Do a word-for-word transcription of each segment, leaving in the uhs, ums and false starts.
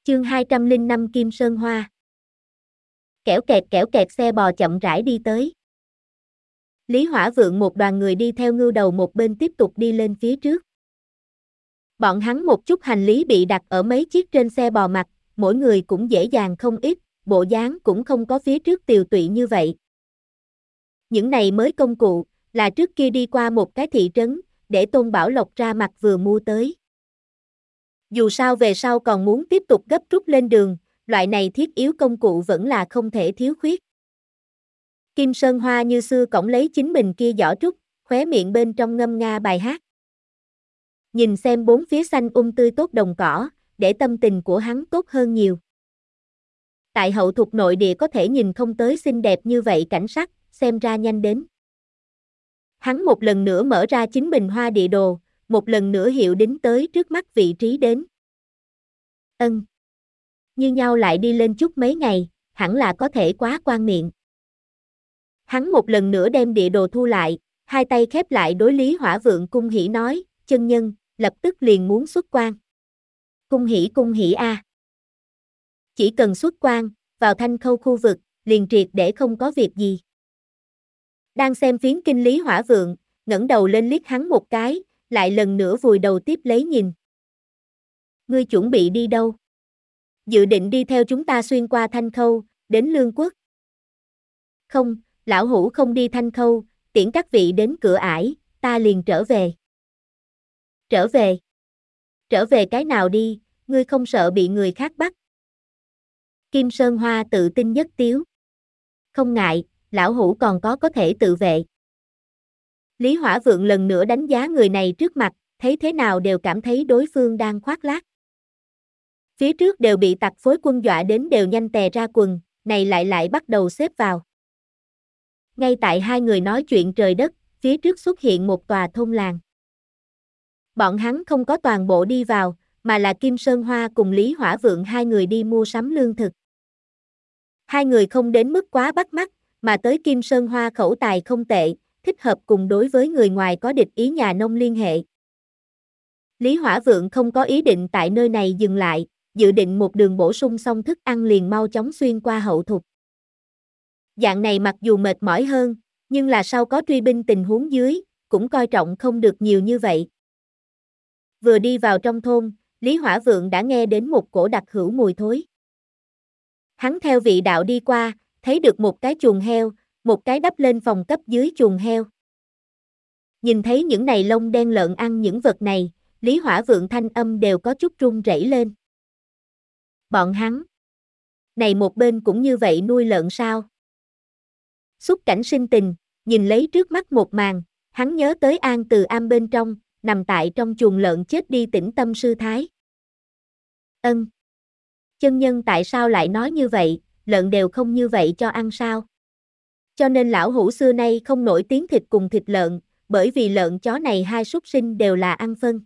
Chương hai trăm lẻ năm Kim Sơn Hoa. Kẻo kẹt kẻo kẹt xe bò chậm rãi đi tới. Lý Hỏa Vượng một đoàn người đi theo ngưu đầu một bên tiếp tục đi lên phía trước. Bọn hắn một chút hành lý bị đặt ở mấy chiếc trên xe bò mặt, mỗi người cũng dễ dàng không ít, bộ dáng cũng không có phía trước tiều tụy như vậy. Những này mới công cụ, là trước kia đi qua một cái thị trấn, để Tôn Bảo Lộc ra mặt vừa mua tới. Dù sao về sau còn muốn tiếp tục gấp rút lên đường, loại này thiết yếu công cụ vẫn là không thể thiếu khuyết. Kim Sơn Hoa như xưa cõng lấy chính mình kia giỏ trúc, khóe miệng bên trong ngâm nga bài hát. Nhìn xem bốn phía xanh um tươi tốt đồng cỏ, để tâm tình của hắn tốt hơn nhiều. Tại hậu thuộc nội địa có thể nhìn không tới xinh đẹp như vậy cảnh sắc, xem ra nhanh đến. Hắn một lần nữa mở ra chính mình hoa địa đồ, một lần nữa hiệu đính tới trước mắt vị trí đến. Ân. Như nhau lại đi lên chút mấy ngày, hẳn là có thể quá quan miệng. Hắn một lần nữa đem địa đồ thu lại, hai tay khép lại đối Lý Hỏa Vượng cung hỉ nói, chân nhân, lập tức liền muốn xuất quan. Cung hỉ cung hỉ a. Chỉ cần xuất quan, vào Thanh Khâu khu vực, liền triệt để không có việc gì. Đang xem phiến kinh Lý Hỏa Vượng, ngẩng đầu lên liếc hắn một cái, lại lần nữa vùi đầu tiếp lấy nhìn. Ngươi chuẩn bị đi đâu? Dự định đi theo chúng ta xuyên qua Thanh Khâu, đến Lương Quốc. Không, lão hủ không đi Thanh Khâu, tiễn các vị đến cửa ải, ta liền trở về. Trở về? Trở về cái nào đi, ngươi không sợ bị người khác bắt? Kim Sơn Hoa tự tin nhất tiếu. Không ngại, lão hủ còn có có thể tự vệ. Lý Hỏa Vượng lần nữa đánh giá người này trước mặt, thấy thế nào đều cảm thấy đối phương đang khoác lác. Phía trước đều bị tặc phối quân dọa đến đều nhanh tè ra quần, này lại lại bắt đầu xếp vào. Ngay tại hai người nói chuyện trời đất, phía trước xuất hiện một tòa thôn làng. Bọn hắn không có toàn bộ đi vào, mà là Kim Sơn Hoa cùng Lý Hỏa Vượng hai người đi mua sắm lương thực. Hai người không đến mức quá bắt mắt, mà tới Kim Sơn Hoa khẩu tài không tệ, thích hợp cùng đối với người ngoài có địch ý nhà nông liên hệ. Lý Hỏa Vượng không có ý định tại nơi này dừng lại, dự định một đường bổ sung xong thức ăn liền mau chóng xuyên qua hậu thục. Dạng này mặc dù mệt mỏi hơn, nhưng là sau có truy binh tình huống dưới, cũng coi trọng không được nhiều như vậy. Vừa đi vào trong thôn, Lý Hỏa Vượng đã nghe đến một cổ đặc hữu mùi thối. Hắn theo vị đạo đi qua, thấy được một cái chuồng heo, một cái đắp lên phòng cấp dưới chuồng heo. Nhìn thấy những này lông đen lợn ăn những vật này, Lý Hỏa Vượng thanh âm đều có chút run rẩy lên. Bọn hắn. Này một bên cũng như vậy nuôi lợn sao? Xúc cảnh sinh tình, nhìn lấy trước mắt một màn, hắn nhớ tới An Từ Am bên trong, nằm tại trong chuồng lợn chết đi tĩnh tâm sư thái. Ân. Chân nhân tại sao lại nói như vậy, lợn đều không như vậy cho ăn sao? Cho nên lão hủ xưa nay không nổi tiếng thịt cùng thịt lợn, bởi vì lợn chó này hai súc sinh đều là ăn phân.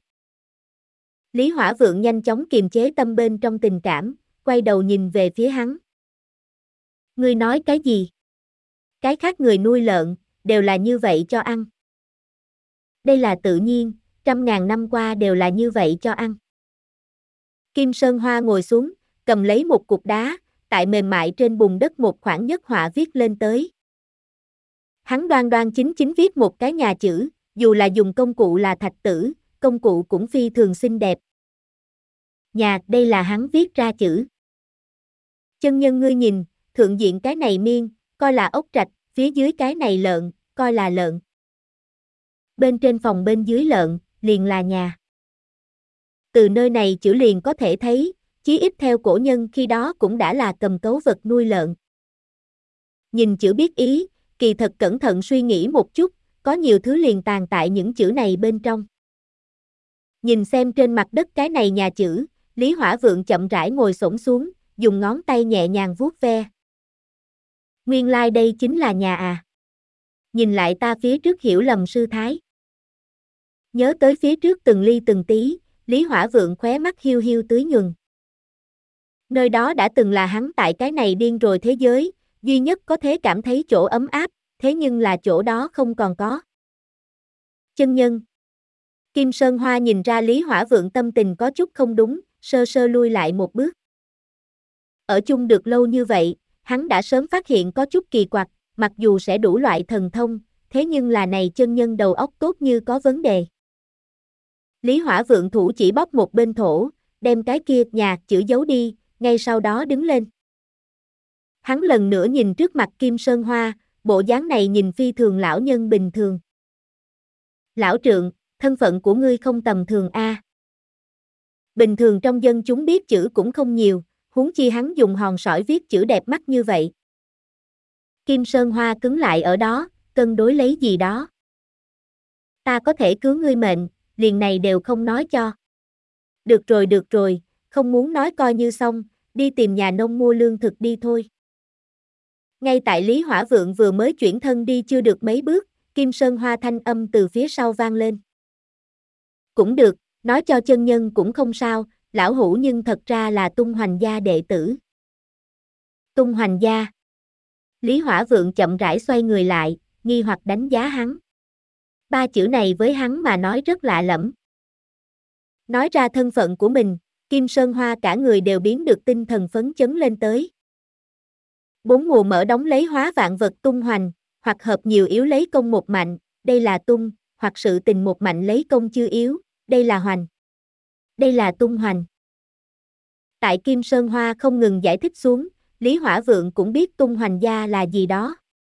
Lý Hỏa Vượng nhanh chóng kiềm chế tâm bên trong tình cảm, quay đầu nhìn về phía hắn. Ngươi nói cái gì? Cái khác người nuôi lợn, đều là như vậy cho ăn. Đây là tự nhiên, trăm ngàn năm qua đều là như vậy cho ăn. Kim Sơn Hoa ngồi xuống, cầm lấy một cục đá, tại mềm mại trên bùn đất một khoảng nhất họa viết lên tới. Hắn đoan đoan chính chính viết một cái nhà chữ, dù là dùng công cụ là thạch tử, công cụ cũng phi thường xinh đẹp. Nhà, đây là hắn viết ra chữ. Chân nhân ngươi nhìn, thượng diện cái này miên, coi là ốc trạch, phía dưới cái này lợn, coi là lợn. Bên trên phòng bên dưới lợn, liền là nhà. Từ nơi này chữ liền có thể thấy, chí ít theo cổ nhân khi đó cũng đã là cầm cấu vật nuôi lợn. Nhìn chữ biết ý, kỳ thật cẩn thận suy nghĩ một chút, có nhiều thứ liền tàng tại những chữ này bên trong. Nhìn xem trên mặt đất cái này nhà chữ, Lý Hỏa Vượng chậm rãi ngồi xổm xuống, dùng ngón tay nhẹ nhàng vuốt ve. Nguyên lai like đây chính là nhà à. Nhìn lại ta phía trước hiểu lầm sư thái. Nhớ tới phía trước từng ly từng tí, Lý Hỏa Vượng khóe mắt hiu hiu tưới nhuần. Nơi đó đã từng là hắn tại cái này điên rồi thế giới, duy nhất có thể cảm thấy chỗ ấm áp, thế nhưng là chỗ đó không còn có. Chân nhân. Kim Sơn Hoa nhìn ra Lý Hỏa Vượng tâm tình có chút không đúng, sơ sơ lui lại một bước. Ở chung được lâu như vậy, hắn đã sớm phát hiện có chút kỳ quặc, mặc dù sẽ đủ loại thần thông, thế nhưng là này chân nhân đầu óc tốt như có vấn đề. Lý Hỏa Vượng thủ chỉ bóp một bên thổ, đem cái kia nhà chữ giấu đi, ngay sau đó đứng lên. Hắn lần nữa nhìn trước mặt Kim Sơn Hoa, bộ dáng này nhìn phi thường lão nhân bình thường. Lão trượng, thân phận của ngươi không tầm thường a. Bình thường trong dân chúng biết chữ cũng không nhiều, huống chi hắn dùng hòn sỏi viết chữ đẹp mắt như vậy. Kim Sơn Hoa cứng lại ở đó, cân đối lấy gì đó. Ta có thể cứu ngươi mệnh, liền này đều không nói cho. Được rồi được rồi, không muốn nói coi như xong, đi tìm nhà nông mua lương thực đi thôi. Ngay tại Lý Hỏa Vượng vừa mới chuyển thân đi chưa được mấy bước, Kim Sơn Hoa thanh âm từ phía sau vang lên. Cũng được, nói cho chân nhân cũng không sao, lão hủ nhưng thật ra là Tung Hoành gia đệ tử. Tung Hoành gia. Lý Hỏa Vượng chậm rãi xoay người lại, nghi hoặc đánh giá hắn. Ba chữ này với hắn mà nói rất lạ lẫm. Nói ra thân phận của mình, Kim Sơn Hoa cả người đều biến được tinh thần phấn chấn lên tới. Bốn mùa mở đóng lấy hóa vạn vật tung hoành, hoặc hợp nhiều yếu lấy công một mạnh, đây là tung, hoặc sự tình một mạnh lấy công chưa yếu, đây là hoành. Đây là tung hoành. Tại Kim Sơn Hoa không ngừng giải thích xuống, Lý Hỏa Vượng cũng biết Tung Hoành gia là gì đó.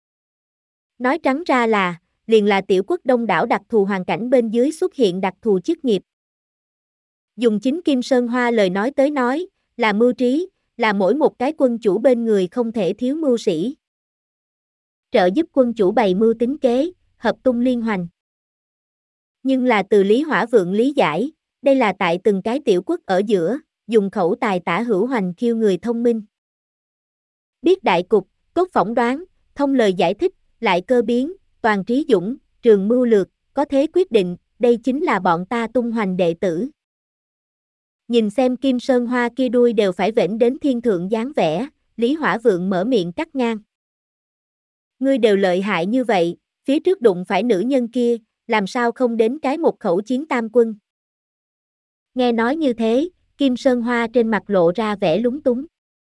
Nói trắng ra là, liền là tiểu quốc đông đảo đặc thù hoàn cảnh bên dưới xuất hiện đặc thù chức nghiệp. Dùng chính Kim Sơn Hoa lời nói tới nói, là mưu trí, là mỗi một cái quân chủ bên người không thể thiếu mưu sĩ. Trợ giúp quân chủ bày mưu tính kế, hợp tung liên hoành. Nhưng là từ Lý Hỏa Vượng lý giải, đây là tại từng cái tiểu quốc ở giữa, dùng khẩu tài tả hữu hoành khiêu người thông minh. Biết đại cục, tốt phỏng đoán, thông lời giải thích, lại cơ biến, toàn trí dũng, trường mưu lược, có thế quyết định, đây chính là bọn ta Tung Hoành đệ tử. Nhìn xem Kim Sơn Hoa kia đuôi đều phải vểnh đến thiên thượng dáng vẻ, Lý Hỏa Vượng mở miệng cắt ngang. Ngươi đều lợi hại như vậy, phía trước đụng phải nữ nhân kia, làm sao không đến cái một khẩu chiến tam quân. Nghe nói như thế, Kim Sơn Hoa trên mặt lộ ra vẻ lúng túng.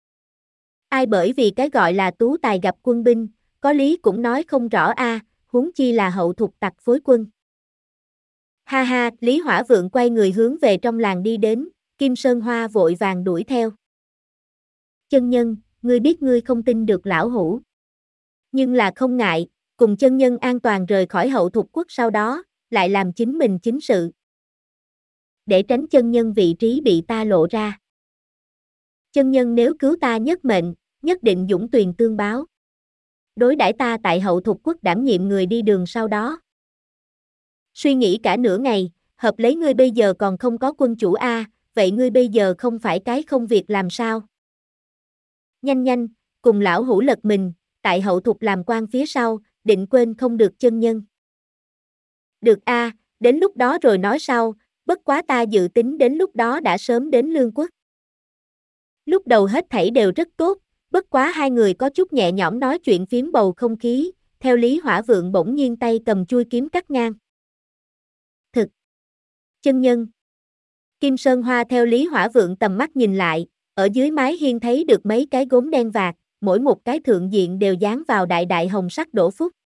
Ai bởi vì cái gọi là tú tài gặp quân binh, có lý cũng nói không rõ a, huống chi là hậu thục tặc phối quân. Ha ha, Lý Hỏa Vượng quay người hướng về trong làng đi đến, Kim Sơn Hoa vội vàng đuổi theo. Chân nhân, ngươi biết ngươi không tin được lão hủ. Nhưng là không ngại, cùng chân nhân an toàn rời khỏi hậu thục quốc sau đó, lại làm chính mình chính sự. Để tránh chân nhân vị trí bị ta lộ ra. Chân nhân nếu cứu ta nhất mệnh, nhất định dũng tuyền tương báo. Đối đãi ta tại hậu thục quốc đảm nhiệm người đi đường sau đó. Suy nghĩ cả nửa ngày, hợp lấy ngươi bây giờ còn không có quân chủ a, vậy ngươi bây giờ không phải cái không việc làm sao? Nhanh nhanh, cùng lão hủ lật mình, tại hậu thục làm quan phía sau, định quên không được chân nhân. Được a, đến lúc đó rồi nói sau, bất quá ta dự tính đến lúc đó đã sớm đến Lương Quốc. Lúc đầu hết thảy đều rất tốt, bất quá hai người có chút nhẹ nhõm nói chuyện phiếm bầu không khí, theo Lý Hỏa Vượng bỗng nhiên tay cầm chui kiếm cắt ngang. Thực! Chân nhân! Kim Sơn Hoa theo Lý Hỏa Vượng tầm mắt nhìn lại, ở dưới mái hiên thấy được mấy cái gốm đen vạc, mỗi một cái thượng diện đều dán vào đại đại hồng sắc đổ phúc.